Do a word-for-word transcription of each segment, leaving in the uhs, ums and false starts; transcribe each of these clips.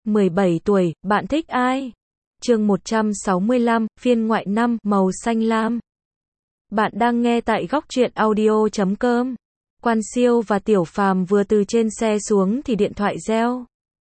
mười bảy tuổi, bạn thích ai? Chương một trăm sáu mươi lăm, phiên ngoại năm, màu xanh lam. Bạn đang nghe tại góc truyện audio chấm com. Quan Siêu và Tiểu Phàm vừa từ trên xe xuống thì điện thoại reo.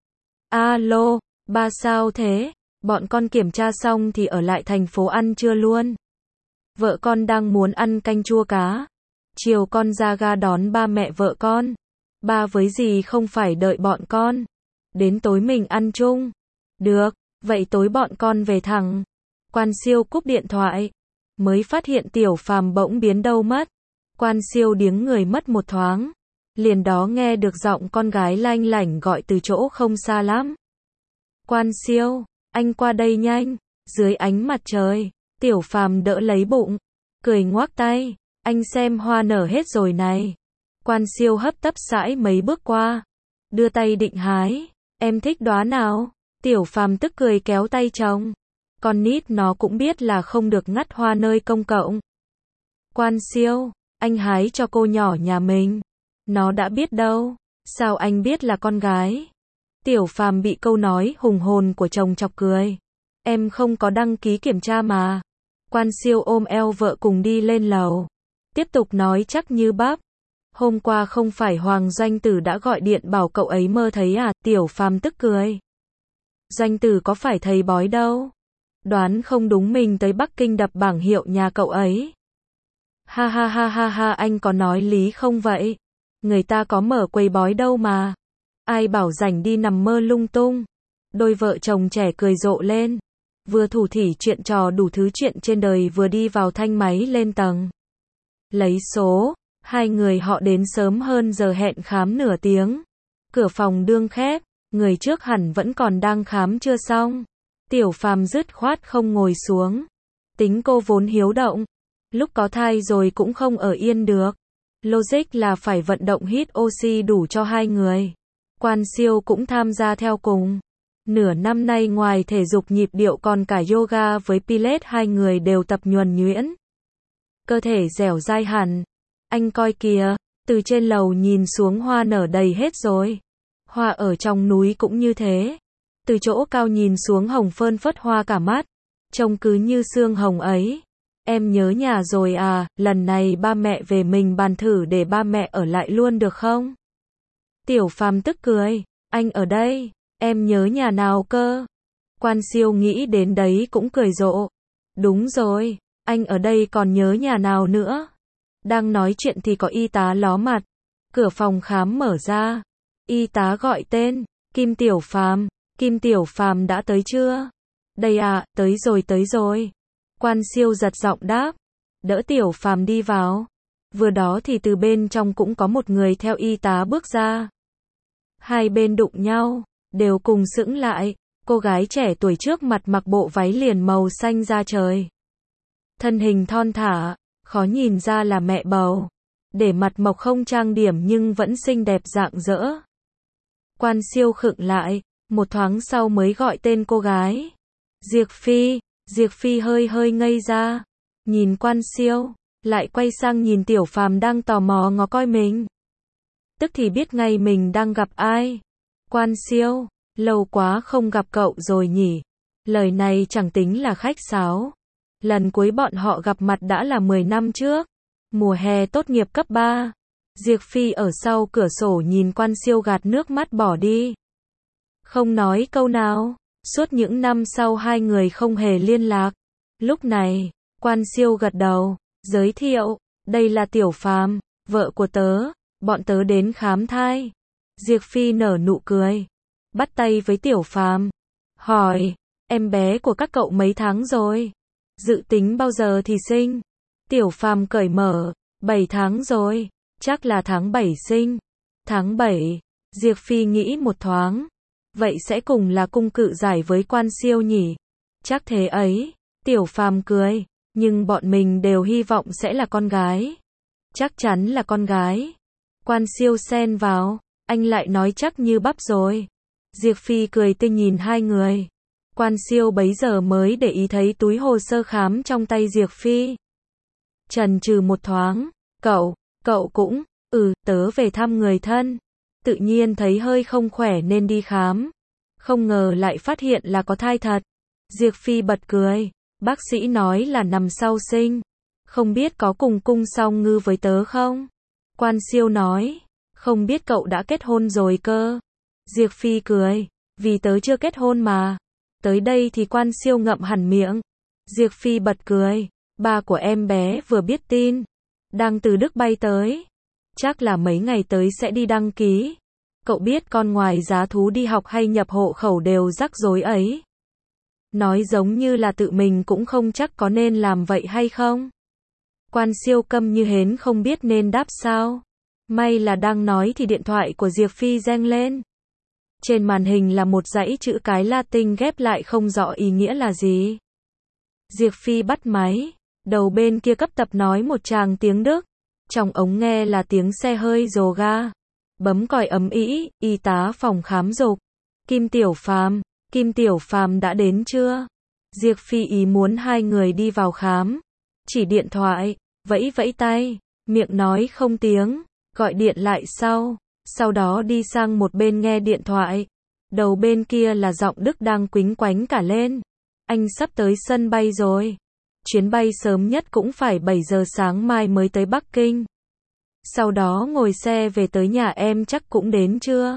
Alo, ba sao thế? Bọn con kiểm tra xong thì ở lại thành phố ăn trưa luôn. Vợ con đang muốn ăn canh chua cá. Chiều con ra ga đón ba mẹ vợ con. Ba với dì không phải đợi bọn con. Đến tối mình ăn chung. Được, vậy tối bọn con về thẳng. Quan Siêu cúp điện thoại. Mới phát hiện Tiểu Phàm bỗng biến đâu mất. Quan Siêu điếng người mất một thoáng. Liền đó nghe được giọng con gái lanh lảnh gọi từ chỗ không xa lắm. Quan Siêu, anh qua đây nhanh. Dưới ánh mặt trời, Tiểu Phàm đỡ lấy bụng, cười ngoác tay, anh xem hoa nở hết rồi này. Quan Siêu hấp tấp sải mấy bước qua, đưa tay định hái. Em thích đóa nào? Tiểu Phàm tức cười kéo tay chồng. Con nít nó cũng biết là không được ngắt hoa nơi công cộng. Quan Siêu, anh hái cho cô nhỏ nhà mình. Nó đã biết đâu. Sao anh biết là con gái? Tiểu Phàm bị câu nói hùng hồn của chồng chọc cười. Em không có đăng ký kiểm tra mà. Quan Siêu ôm eo vợ cùng đi lên lầu. Tiếp tục nói chắc như bắp. Hôm qua không phải Hoàng Doanh Tử đã gọi điện bảo cậu ấy mơ thấy à? Tiểu Phàm tức cười. Doanh Tử có phải thầy bói đâu. Đoán không đúng mình tới Bắc Kinh đập bảng hiệu nhà cậu ấy. Ha ha ha ha ha, anh có nói lý không vậy? Người ta có mở quầy bói đâu mà. Ai bảo rảnh đi nằm mơ lung tung. Đôi vợ chồng trẻ cười rộ lên. Vừa thủ thỉ chuyện trò đủ thứ chuyện trên đời vừa đi vào thanh máy lên tầng. Lấy số, hai người họ đến sớm hơn giờ hẹn khám nửa tiếng. Cửa phòng đương khép, người trước hẳn vẫn còn đang khám chưa xong. Tiểu Phàm dứt khoát không ngồi xuống. Tính cô vốn hiếu động. Lúc có thai rồi cũng không ở yên được. Logic là phải vận động hít oxy đủ cho hai người. Quan Siêu cũng tham gia theo cùng. Nửa năm nay ngoài thể dục nhịp điệu còn cả yoga với Pilates, hai người đều tập nhuần nhuyễn. Cơ thể dẻo dai hẳn. Anh coi kìa, từ trên lầu nhìn xuống hoa nở đầy hết rồi. Hoa ở trong núi cũng như thế. Từ chỗ cao nhìn xuống hồng phơn phất hoa cả mắt. Trông cứ như sương hồng ấy. Em nhớ nhà rồi à, lần này ba mẹ về mình bàn thử để ba mẹ ở lại luôn được không? Tiểu Phàm tức cười, anh ở đây, em nhớ nhà nào cơ? Quan Siêu nghĩ đến đấy cũng cười rộ. Đúng rồi, anh ở đây còn nhớ nhà nào nữa? Đang nói chuyện thì có y tá ló mặt. Cửa phòng khám mở ra. Y tá gọi tên, Kim Tiểu Phàm. Kim Tiểu Phàm đã tới chưa? Đây à, tới rồi tới rồi. Quan Siêu giật giọng đáp. Đỡ Tiểu Phàm đi vào. Vừa đó thì từ bên trong cũng có một người theo y tá bước ra. Hai bên đụng nhau, đều cùng sững lại. Cô gái trẻ tuổi trước mặt mặc bộ váy liền màu xanh da trời. Thân hình thon thả, khó nhìn ra là mẹ bầu. Để mặt mộc không trang điểm nhưng vẫn xinh đẹp rạng rỡ. Quan Siêu khựng lại, một thoáng sau mới gọi tên cô gái. Diệc Phi. Diệc Phi hơi hơi ngây ra. Nhìn Quan Siêu, lại quay sang nhìn Tiểu Phàm đang tò mò ngó coi mình. Tức thì biết ngay mình đang gặp ai. Quan Siêu, lâu quá không gặp cậu rồi nhỉ. Lời này chẳng tính là khách sáo. Lần cuối bọn họ gặp mặt đã là mười năm trước. Mùa hè tốt nghiệp cấp ba. Diệc Phi ở sau cửa sổ nhìn Quan Siêu gạt nước mắt bỏ đi. Không nói câu nào. Suốt những năm sau hai người không hề liên lạc. Lúc này, Quan Siêu gật đầu, giới thiệu, đây là Tiểu Phàm, vợ của tớ, bọn tớ đến khám thai. Diệc Phi nở nụ cười, bắt tay với Tiểu Phàm, hỏi, em bé của các cậu mấy tháng rồi? Dự tính bao giờ thì sinh? Tiểu Phàm cởi mở, bảy tháng rồi, chắc là tháng bảy sinh. Tháng bảy, Diệc Phi nghĩ một thoáng. Vậy sẽ cùng là cung cự giải với Quan Siêu nhỉ? Chắc thế ấy. Tiểu Phàm cười. Nhưng bọn mình đều hy vọng sẽ là con gái. Chắc chắn là con gái. Quan Siêu xen vào. Anh lại nói chắc như bắp rồi. Diệc Phi cười tươi nhìn hai người. Quan Siêu bấy giờ mới để ý thấy túi hồ sơ khám trong tay Diệc Phi. Chần chừ một thoáng. Cậu, cậu cũng, ừ, tớ về thăm người thân. Tự nhiên thấy hơi không khỏe nên đi khám. Không ngờ lại phát hiện là có thai thật. Diệp Phi bật cười. Bác sĩ nói là nằm sau sinh. Không biết có cùng cung song ngư với tớ không? Quan Siêu nói. Không biết cậu đã kết hôn rồi cơ. Diệp Phi cười. Vì tớ chưa kết hôn mà. Tới đây thì Quan Siêu ngậm hẳn miệng. Diệp Phi bật cười. Ba của em bé vừa biết tin. Đang từ Đức bay tới. Chắc là mấy ngày tới sẽ đi đăng ký. Cậu biết con ngoài giá thú đi học hay nhập hộ khẩu đều rắc rối ấy. Nói giống như là tự mình cũng không chắc có nên làm vậy hay không. Quan Siêu câm như hến không biết nên đáp sao. May là đang nói thì điện thoại của Diệp Phi reng lên. Trên màn hình là một dãy chữ cái Latin ghép lại không rõ ý nghĩa là gì. Diệp Phi bắt máy. Đầu bên kia cấp tập nói một tràng tiếng Đức. Trong ống nghe là tiếng xe hơi rồ ga. Bấm còi ấm ĩ, y tá phòng khám dục. Kim Tiểu Phàm, Kim Tiểu Phàm đã đến chưa? Diệp Phi ý muốn hai người đi vào khám. Chỉ điện thoại, vẫy vẫy tay, miệng nói không tiếng, gọi điện lại sau. Sau đó đi sang một bên nghe điện thoại. Đầu bên kia là giọng Đức đang quính quánh cả lên. Anh sắp tới sân bay rồi. Chuyến bay sớm nhất cũng phải bảy giờ sáng mai mới tới Bắc Kinh. Sau đó ngồi xe về tới nhà em chắc cũng đến chưa?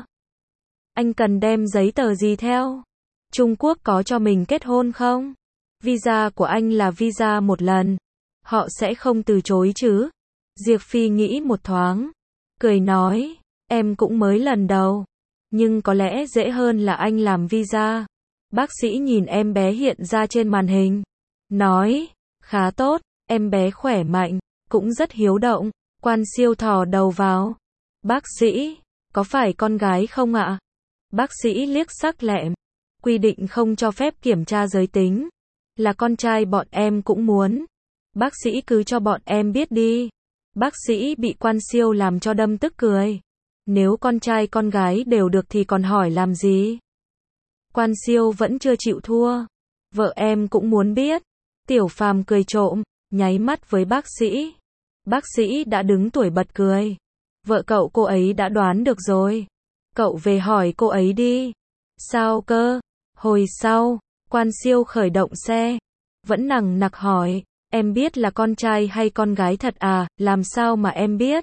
Anh cần đem giấy tờ gì theo? Trung Quốc có cho mình kết hôn không? Visa của anh là visa một lần. Họ sẽ không từ chối chứ? Diệp Phi nghĩ một thoáng. Cười nói, em cũng mới lần đầu. Nhưng có lẽ dễ hơn là anh làm visa. Bác sĩ nhìn em bé hiện ra trên màn hình. Nói, khá tốt, em bé khỏe mạnh, cũng rất hiếu động. Quan Siêu thò đầu vào. Bác sĩ, có phải con gái không ạ? Bác sĩ liếc sắc lẹm. Quy định không cho phép kiểm tra giới tính. Là con trai bọn em cũng muốn. Bác sĩ cứ cho bọn em biết đi. Bác sĩ bị Quan Siêu làm cho đâm tức cười. Nếu con trai con gái đều được thì còn hỏi làm gì? Quan Siêu vẫn chưa chịu thua. Vợ em cũng muốn biết. Tiểu Phàm cười trộm, nháy mắt với bác sĩ. Bác sĩ đã đứng tuổi bật cười. Vợ cậu cô ấy đã đoán được rồi. Cậu về hỏi cô ấy đi. Sao cơ? Hồi sau, Quan Siêu khởi động xe. Vẫn nằng nặc hỏi. Em biết là con trai hay con gái thật à, làm sao mà em biết?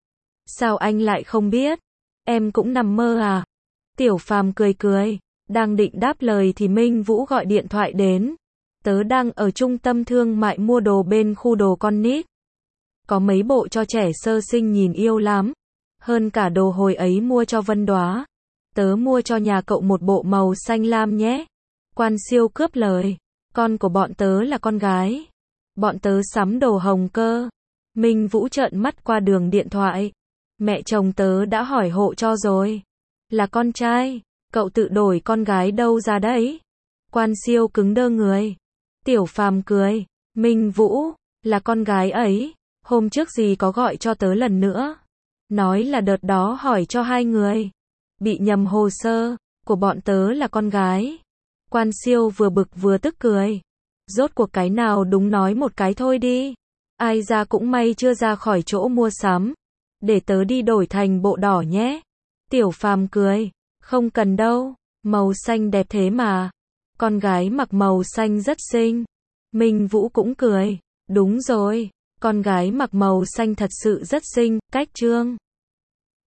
Sao anh lại không biết? Em cũng nằm mơ à? Tiểu Phàm cười cười. Đang định đáp lời thì Minh Vũ gọi điện thoại đến. Tớ đang ở trung tâm thương mại mua đồ bên khu đồ con nít. Có mấy bộ cho trẻ sơ sinh nhìn yêu lắm. Hơn cả đồ hồi ấy mua cho Vân Đóa. Tớ mua cho nhà cậu một bộ màu xanh lam nhé. Quan Siêu cướp lời. Con của bọn tớ là con gái. Bọn tớ sắm đồ hồng cơ. Minh Vũ trợn mắt qua đường điện thoại. Mẹ chồng tớ đã hỏi hộ cho rồi. Là con trai. Cậu tự đổi con gái đâu ra đấy? Quan Siêu cứng đơ người. Tiểu Phàm cười. Minh Vũ, là con gái ấy. Hôm trước gì có gọi cho tớ lần nữa. Nói là đợt đó hỏi cho hai người. Bị nhầm hồ sơ. Của bọn tớ là con gái. Quan Siêu vừa bực vừa tức cười. Rốt cuộc cái nào đúng nói một cái thôi đi. Ai ra cũng may chưa ra khỏi chỗ mua sắm. Để tớ đi đổi thành bộ đỏ nhé. Tiểu Phàm cười. Không cần đâu. Màu xanh đẹp thế mà. Con gái mặc màu xanh rất xinh. Minh Vũ cũng cười. Đúng rồi. Con gái mặc màu xanh thật sự rất xinh. Cách Trương